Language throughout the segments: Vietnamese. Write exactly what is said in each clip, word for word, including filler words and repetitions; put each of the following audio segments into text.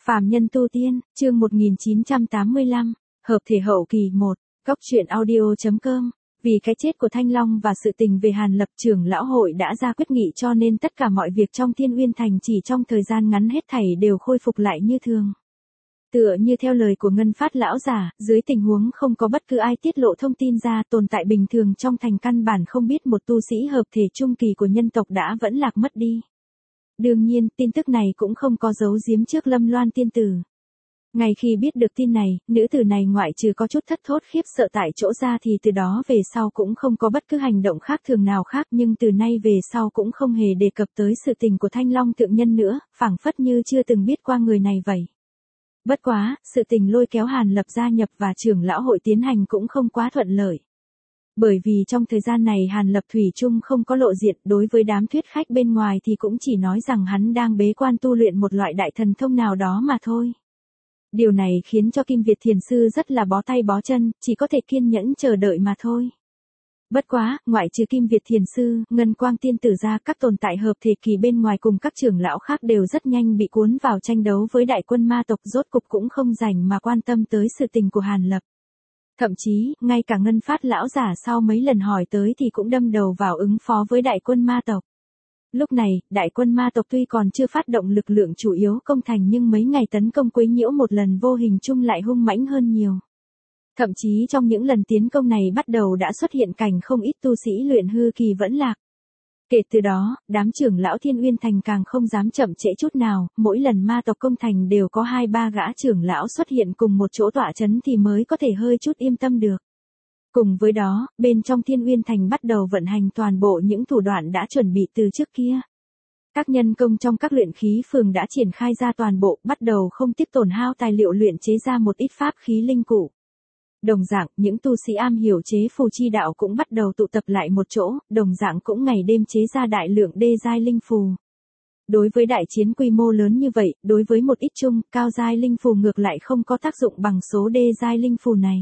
Phàm nhân tu tiên, chương một nghìn chín trăm tám mươi lăm, hợp thể hậu kỳ một, góc truyện audio.com. Vì cái chết của Thanh Long và sự tình về Hàn Lập, trưởng lão hội đã ra quyết nghị cho nên tất cả mọi việc trong Thiên Uyên Thành chỉ trong thời gian ngắn hết thảy đều khôi phục lại như thường. Tựa như theo lời của Ngân Phát lão giả, dưới tình huống không có bất cứ ai tiết lộ thông tin ra, tồn tại bình thường trong thành căn bản không biết một tu sĩ hợp thể trung kỳ của nhân tộc đã vẫn lạc mất đi. Đương nhiên, tin tức này cũng không có giấu giếm trước Lâm Loan tiên tử. Ngay khi biết được tin này, nữ tử này ngoại trừ có chút thất thốt khiếp sợ tại chỗ ra thì từ đó về sau cũng không có bất cứ hành động khác thường nào khác, nhưng từ nay về sau cũng không hề đề cập tới sự tình của Thanh Long thượng nhân nữa, phảng phất như chưa từng biết qua người này vậy. Bất quá, sự tình lôi kéo Hàn Lập gia nhập và trưởng lão hội tiến hành cũng không quá thuận lợi. Bởi vì trong thời gian này Hàn Lập thủy chung không có lộ diện, đối với đám thuyết khách bên ngoài thì cũng chỉ nói rằng hắn đang bế quan tu luyện một loại đại thần thông nào đó mà thôi. Điều này khiến cho Kim Việt Thiền Sư rất là bó tay bó chân, chỉ có thể kiên nhẫn chờ đợi mà thôi. Bất quá, ngoại trừ Kim Việt Thiền Sư, Ngân Quang Tiên Tử ra, các tồn tại hợp thể kỳ bên ngoài cùng các trưởng lão khác đều rất nhanh bị cuốn vào tranh đấu với đại quân ma tộc, rốt cục cũng không rảnh mà quan tâm tới sự tình của Hàn Lập. Thậm chí, ngay cả Ngân Phát lão giả sau mấy lần hỏi tới thì cũng đâm đầu vào ứng phó với đại quân ma tộc. Lúc này, đại quân ma tộc tuy còn chưa phát động lực lượng chủ yếu công thành nhưng mấy ngày tấn công quấy nhiễu một lần vô hình chung lại hung mãnh hơn nhiều. Thậm chí trong những lần tiến công này bắt đầu đã xuất hiện cảnh không ít tu sĩ luyện hư kỳ vẫn lạc. Kể từ đó, đám trưởng lão Thiên Uyên Thành càng không dám chậm trễ chút nào, mỗi lần ma tộc công thành đều có hai ba gã trưởng lão xuất hiện cùng một chỗ tọa chấn thì mới có thể hơi chút yên tâm được. Cùng với đó, bên trong Thiên Uyên Thành bắt đầu vận hành toàn bộ những thủ đoạn đã chuẩn bị từ trước kia. Các nhân công trong các luyện khí phường đã triển khai ra toàn bộ, bắt đầu không tiếc tổn hao tài liệu luyện chế ra một ít pháp khí linh cụ. Đồng dạng, những tu sĩ am hiểu chế phù chi đạo cũng bắt đầu tụ tập lại một chỗ, đồng dạng cũng ngày đêm chế ra đại lượng đê giai linh phù. Đối với đại chiến quy mô lớn như vậy, đối với một ít trung, cao giai linh phù ngược lại không có tác dụng bằng số đê giai linh phù này.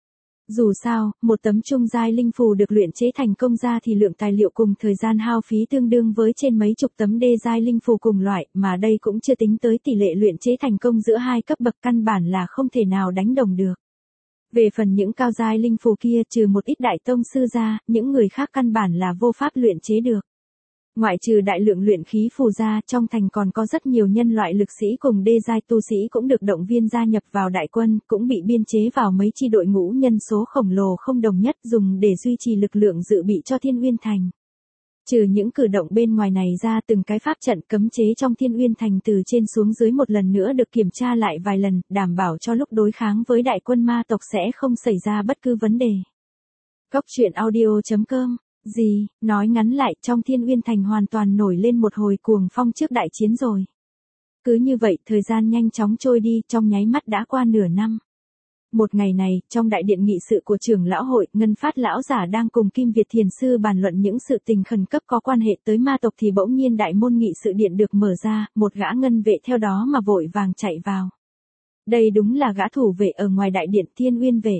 Dù sao, một tấm trung giai linh phù được luyện chế thành công ra thì lượng tài liệu cùng thời gian hao phí tương đương với trên mấy chục tấm đê giai linh phù cùng loại, mà đây cũng chưa tính tới tỷ lệ luyện chế thành công giữa hai cấp bậc, căn bản là không thể nào đánh đồng được. Về phần những cao giai linh phù kia, trừ một ít đại tông sư ra, những người khác căn bản là vô pháp luyện chế được. Ngoại trừ đại lượng luyện khí phù ra, trong thành còn có rất nhiều nhân loại lực sĩ cùng đê giai tu sĩ cũng được động viên gia nhập vào đại quân, cũng bị biên chế vào mấy chi đội ngũ nhân số khổng lồ không đồng nhất dùng để duy trì lực lượng dự bị cho Thiên Uyên Thành. Trừ những cử động bên ngoài này ra, từng cái pháp trận cấm chế trong Thiên Uyên Thành từ trên xuống dưới một lần nữa được kiểm tra lại vài lần, đảm bảo cho lúc đối kháng với đại quân ma tộc sẽ không xảy ra bất cứ vấn đề. Góc truyện audio.com. Gì, nói ngắn lại, trong Thiên Uyên Thành hoàn toàn nổi lên một hồi cuồng phong trước đại chiến rồi. Cứ như vậy, thời gian nhanh chóng trôi đi, trong nháy mắt đã qua nửa năm. Một ngày này, trong đại điện nghị sự của trưởng lão hội, Ngân Phát lão giả đang cùng Kim Việt Thiền Sư bàn luận những sự tình khẩn cấp có quan hệ tới ma tộc thì bỗng nhiên đại môn nghị sự điện được mở ra, một gã ngân vệ theo đó mà vội vàng chạy vào. Đây đúng là gã thủ vệ ở ngoài đại điện Thiên Uyên vệ.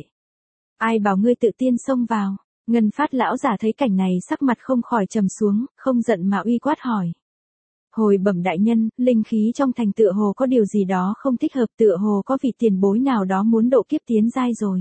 Ai bảo ngươi tự tiên xông vào? Ngân Phát lão giả thấy cảnh này sắc mặt không khỏi trầm xuống, không giận mà uy quát hỏi. Hồi bẩm đại nhân, linh khí trong thành tựa hồ có điều gì đó không thích hợp, tựa hồ có vị tiền bối nào đó muốn độ kiếp tiến giai rồi.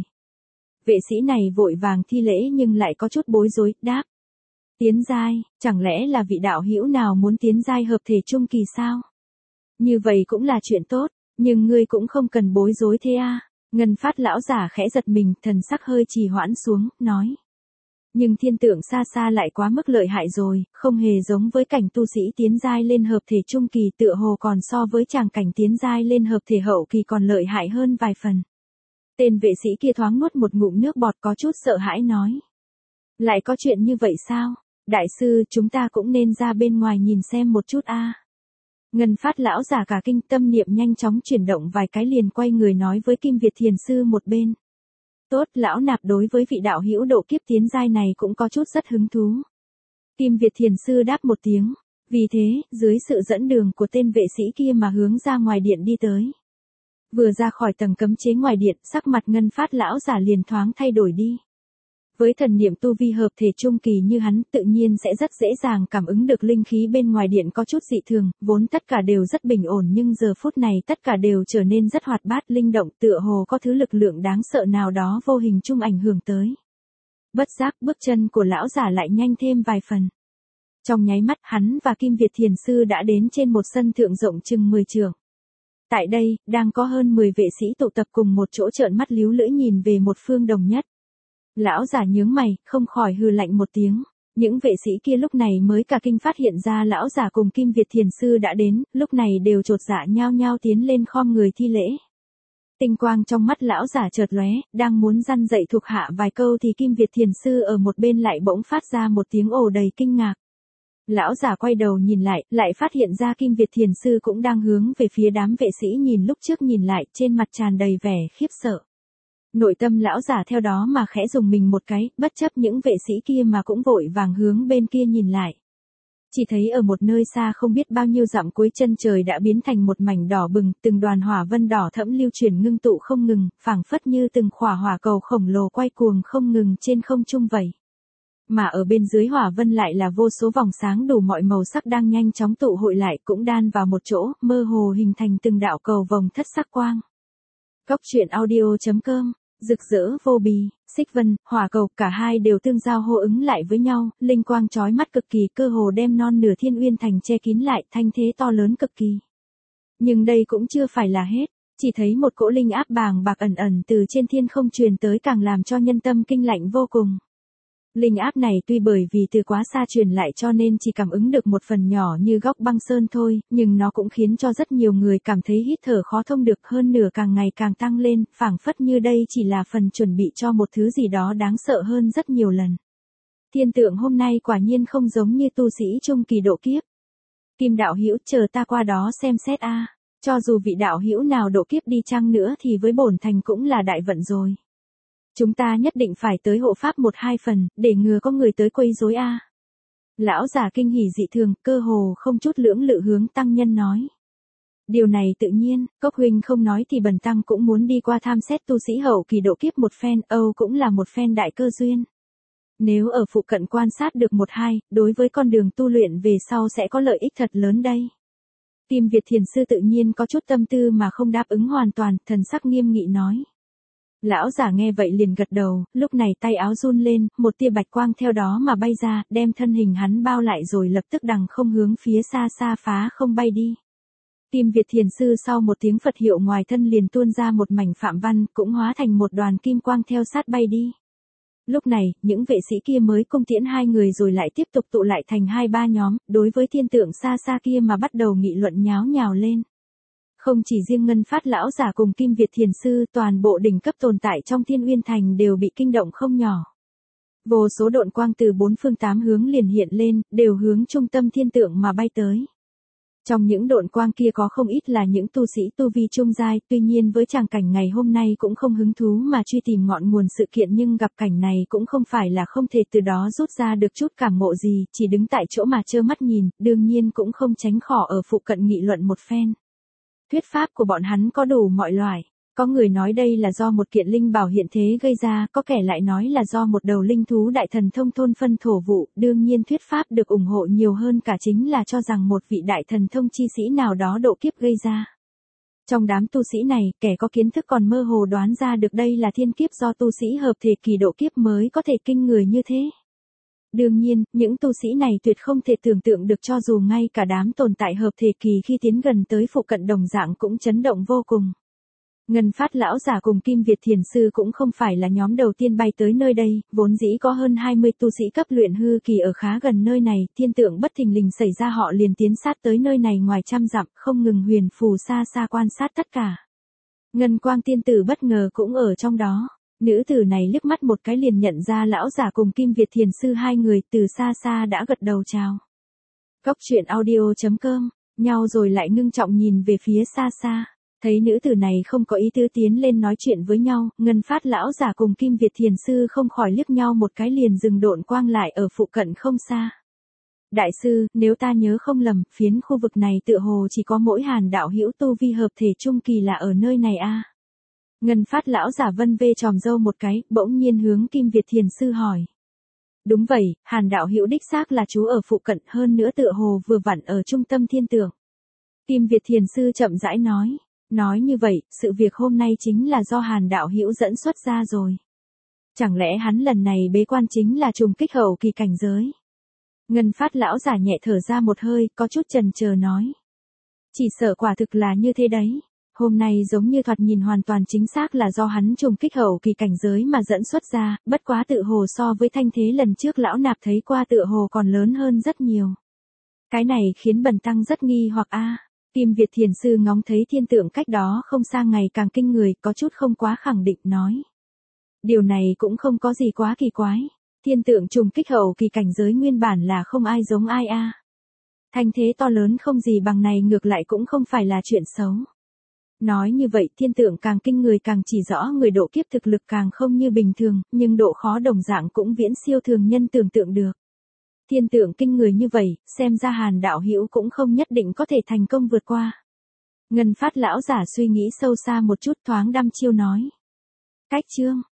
Vệ sĩ này vội vàng thi lễ nhưng lại có chút bối rối, đáp. Tiến giai, chẳng lẽ là vị đạo hữu nào muốn tiến giai hợp thể trung kỳ sao? Như vậy cũng là chuyện tốt, nhưng ngươi cũng không cần bối rối thế à? Ngân Phát lão giả khẽ giật mình, thần sắc hơi trì hoãn xuống, nói. Nhưng thiên tượng xa xa lại quá mức lợi hại rồi, không hề giống với cảnh tu sĩ tiến giai lên hợp thể trung kỳ, tựa hồ còn so với chàng cảnh tiến giai lên hợp thể hậu kỳ còn lợi hại hơn vài phần. Tên vệ sĩ kia thoáng nuốt một ngụm nước bọt có chút sợ hãi nói. Lại có chuyện như vậy sao? Đại sư, chúng ta cũng nên ra bên ngoài nhìn xem một chút a. Ngân Phát lão giả cả kinh, tâm niệm nhanh chóng chuyển động vài cái liền quay người nói với Kim Việt Thiền Sư một bên. Tốt, lão nạp đối với vị đạo hữu độ kiếp tiến giai này cũng có chút rất hứng thú. Kim Việt Thiền Sư đáp một tiếng, vì thế, dưới sự dẫn đường của tên vệ sĩ kia mà hướng ra ngoài điện đi tới. Vừa ra khỏi tầng cấm chế ngoài điện, sắc mặt Ngân Phát lão giả liền thoáng thay đổi đi. Với thần niệm tu vi hợp thể trung kỳ như hắn, tự nhiên sẽ rất dễ dàng cảm ứng được linh khí bên ngoài điện có chút dị thường, vốn tất cả đều rất bình ổn nhưng giờ phút này tất cả đều trở nên rất hoạt bát linh động, tựa hồ có thứ lực lượng đáng sợ nào đó vô hình chung ảnh hưởng tới. Bất giác bước chân của lão giả lại nhanh thêm vài phần. Trong nháy mắt hắn và Kim Việt Thiền Sư đã đến trên một sân thượng rộng chừng mười trượng. Tại đây, đang có hơn mười vệ sĩ tụ tập cùng một chỗ trợn mắt líu lưỡi nhìn về một phương đồng nhất. Lão giả nhướng mày, không khỏi hừ lạnh một tiếng. Những vệ sĩ kia lúc này mới cả kinh phát hiện ra lão giả cùng Kim Việt Thiền Sư đã đến, lúc này đều chột dạ nhao nhao tiến lên khom người thi lễ. Tinh quang trong mắt lão giả chợt lóe, đang muốn răn dạy thuộc hạ vài câu thì Kim Việt Thiền Sư ở một bên lại bỗng phát ra một tiếng ồ đầy kinh ngạc. Lão giả quay đầu nhìn lại, lại phát hiện ra Kim Việt Thiền Sư cũng đang hướng về phía đám vệ sĩ nhìn lúc trước nhìn lại, trên mặt tràn đầy vẻ khiếp sợ. Nội tâm lão giả theo đó mà khẽ dùng mình một cái, bất chấp những vệ sĩ kia mà cũng vội vàng hướng bên kia nhìn lại. Chỉ thấy ở một nơi xa không biết bao nhiêu dặm cuối chân trời đã biến thành một mảnh đỏ bừng, từng đoàn hỏa vân đỏ thẫm lưu chuyển ngưng tụ không ngừng, phảng phất như từng khỏa hỏa cầu khổng lồ quay cuồng không ngừng trên không trung vậy. Mà ở bên dưới hỏa vân lại là vô số vòng sáng đủ mọi màu sắc đang nhanh chóng tụ hội lại cũng đan vào một chỗ, mơ hồ hình thành từng đạo cầu vồng thất sắc quang. Cốc truyện audio chấm com, rực rỡ vô bì, xích vân, hỏa cầu, cả hai đều tương giao hô ứng lại với nhau, linh quang chói mắt cực kỳ, cơ hồ đem non nửa thiên uyên thành che kín lại, thanh thế to lớn cực kỳ. Nhưng đây cũng chưa phải là hết, chỉ thấy một cỗ linh áp bàng bạc ẩn ẩn từ trên thiên không truyền tới càng làm cho nhân tâm kinh lạnh vô cùng. Linh áp này tuy bởi vì từ quá xa truyền lại cho nên chỉ cảm ứng được một phần nhỏ như góc băng sơn thôi, nhưng nó cũng khiến cho rất nhiều người cảm thấy hít thở khó thông được, hơn nửa càng ngày càng tăng lên, phảng phất như đây chỉ là phần chuẩn bị cho một thứ gì đó đáng sợ hơn rất nhiều lần. Thiên tượng hôm nay quả nhiên không giống như tu sĩ trung kỳ độ kiếp. Kim đạo hữu, chờ ta qua đó xem xét a. Cho dù vị đạo hữu nào độ kiếp đi chăng nữa thì với bổn thành cũng là đại vận rồi. Chúng ta nhất định phải tới hộ pháp một hai phần, để ngừa có người tới quấy rối a. Lão giả kinh hỉ dị thường, cơ hồ không chút lưỡng lự hướng tăng nhân nói. Điều này tự nhiên, Cốc huynh không nói thì bần tăng cũng muốn đi qua tham xét tu sĩ hậu kỳ độ kiếp một phen, âu cũng là một phen đại cơ duyên. Nếu ở phụ cận quan sát được một hai, đối với con đường tu luyện về sau sẽ có lợi ích thật lớn đây. Kim Việt Thiền Sư tự nhiên có chút tâm tư mà không đáp ứng hoàn toàn, thần sắc nghiêm nghị nói. Lão giả nghe vậy liền gật đầu, lúc này tay áo run lên, một tia bạch quang theo đó mà bay ra, đem thân hình hắn bao lại rồi lập tức đằng không hướng phía xa xa phá không bay đi. Kim Việt Thiền Sư sau một tiếng Phật hiệu ngoài thân liền tuôn ra một mảnh phạm văn, cũng hóa thành một đoàn kim quang theo sát bay đi. Lúc này, những vệ sĩ kia mới cung tiễn hai người rồi lại tiếp tục tụ lại thành hai ba nhóm, đối với thiên tượng xa xa kia mà bắt đầu nghị luận nháo nhào lên. Không chỉ riêng Ngân Phát lão giả cùng Kim Việt Thiền Sư, toàn bộ đỉnh cấp tồn tại trong Thiên Uyên Thành đều bị kinh động không nhỏ. Vô số độn quang từ bốn phương tám hướng liền hiện lên, đều hướng trung tâm thiên tượng mà bay tới. Trong những độn quang kia có không ít là những tu sĩ tu vi trung giai, tuy nhiên với tràng cảnh ngày hôm nay cũng không hứng thú mà truy tìm ngọn nguồn sự kiện, nhưng gặp cảnh này cũng không phải là không thể từ đó rút ra được chút cảm ngộ gì, chỉ đứng tại chỗ mà trơ mắt nhìn, đương nhiên cũng không tránh khỏi ở phụ cận nghị luận một phen. Thuyết pháp của bọn hắn có đủ mọi loại, có người nói đây là do một kiện linh bảo hiện thế gây ra, có kẻ lại nói là do một đầu linh thú đại thần thông thôn phân thổ vụ, đương nhiên thuyết pháp được ủng hộ nhiều hơn cả chính là cho rằng một vị đại thần thông chi sĩ nào đó độ kiếp gây ra. Trong đám tu sĩ này, kẻ có kiến thức còn mơ hồ đoán ra được đây là thiên kiếp do tu sĩ hợp thể kỳ độ kiếp mới có thể kinh người như thế. Đương nhiên, những tu sĩ này tuyệt không thể tưởng tượng được cho dù ngay cả đám tồn tại hợp thể kỳ khi tiến gần tới phụ cận đồng dạng cũng chấn động vô cùng. Ngân Phát lão giả cùng Kim Việt Thiền Sư cũng không phải là nhóm đầu tiên bay tới nơi đây, vốn dĩ có hơn hai mươi tu sĩ cấp luyện hư kỳ ở khá gần nơi này, thiên tượng bất thình lình xảy ra họ liền tiến sát tới nơi này ngoài trăm dặm, không ngừng huyền phù xa xa quan sát tất cả. Ngân Quang tiên tử bất ngờ cũng ở trong đó. Nữ tử này liếc mắt một cái liền nhận ra lão giả cùng Kim Việt Thiền Sư hai người, từ xa xa đã gật đầu chào. Cốc truyện audio chấm com, nhau rồi lại ngưng trọng nhìn về phía xa xa. Thấy nữ tử này không có ý tứ tiến lên nói chuyện với nhau, Ngân Phát lão giả cùng Kim Việt Thiền Sư không khỏi liếc nhau một cái liền dừng độn quang lại ở phụ cận không xa. Đại sư, nếu ta nhớ không lầm, phiến khu vực này tựa hồ chỉ có mỗi Hàn đạo hữu tu vi hợp thể trung kỳ là ở nơi này a. Ngân Phát lão giả vân vê tròm râu một cái, bỗng nhiên hướng Kim Việt Thiền sư hỏi. Đúng vậy, Hàn đạo hữu đích xác là chú ở phụ cận, hơn nữa tựa hồ vừa vặn ở trung tâm thiên tượng. Kim Việt Thiền sư chậm rãi nói. Nói như vậy, sự việc hôm nay chính là do Hàn đạo hữu dẫn xuất ra rồi. Chẳng lẽ hắn lần này bế quan chính là trùng kích hậu kỳ cảnh giới? Ngân Phát lão giả nhẹ thở ra một hơi, có chút chần chờ nói. Chỉ sợ quả thực là như thế đấy. Hôm nay giống như thoạt nhìn hoàn toàn chính xác là do hắn trùng kích hậu kỳ cảnh giới mà dẫn xuất ra, bất quá tự hồ so với thanh thế lần trước lão nạp thấy qua tựa hồ còn lớn hơn rất nhiều. Cái này khiến bần tăng rất nghi hoặc a. Kim Việt Thiền sư ngóng thấy thiên tượng cách đó không xa ngày càng kinh người, có chút không quá khẳng định nói. Điều này cũng không có gì quá kỳ quái. Thiên tượng trùng kích hậu kỳ cảnh giới nguyên bản là không ai giống ai a. Thanh thế to lớn không gì bằng này ngược lại cũng không phải là chuyện xấu. Nói như vậy thiên tượng càng kinh người càng chỉ rõ người độ kiếp thực lực càng không như bình thường, nhưng độ khó đồng dạng cũng viễn siêu thường nhân tưởng tượng được. Thiên tượng kinh người như vậy, xem ra Hàn đạo hữu cũng không nhất định có thể thành công vượt qua. Ngân Phát lão giả suy nghĩ sâu xa một chút thoáng đăm chiêu nói. Cách chương